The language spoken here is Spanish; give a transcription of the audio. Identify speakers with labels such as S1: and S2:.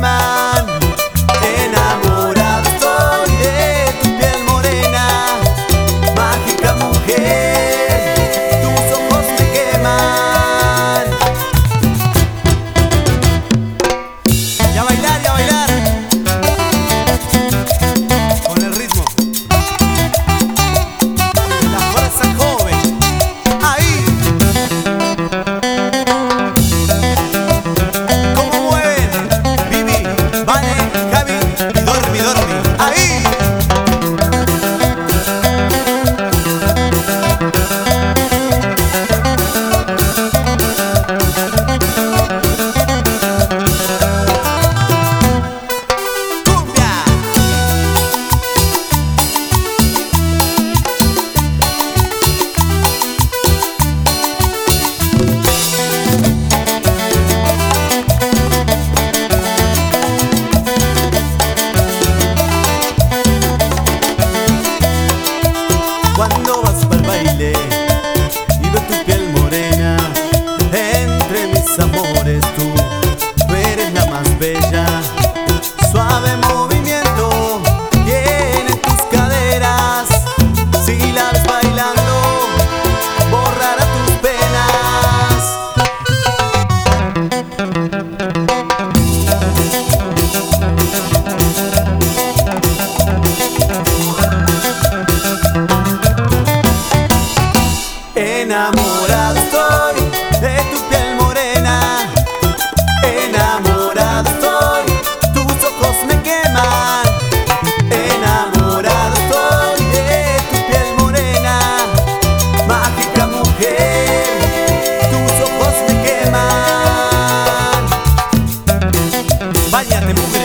S1: queman. Enamorado estoy de tu piel morena, mágica mujer, tus ojos me queman. Y a bailar, y a bailar con el ritmo de la fuerza joven. Ahí, como mueven Vivi, Vane, Javi y Dormi, Dormi. Ahí. Cumbia. Cuando vas para el baile y veo tu piel morena, entre mis amores tú eres la más bella. Suave movimiento tiene tus caderas, si la ves bailando borrará tus penas. Enamorado estoy de tu piel morena, enamorado estoy, tus ojos me queman. Enamorado estoy de tu piel morena, mágica mujer, tus ojos me queman. Báñate, mujer.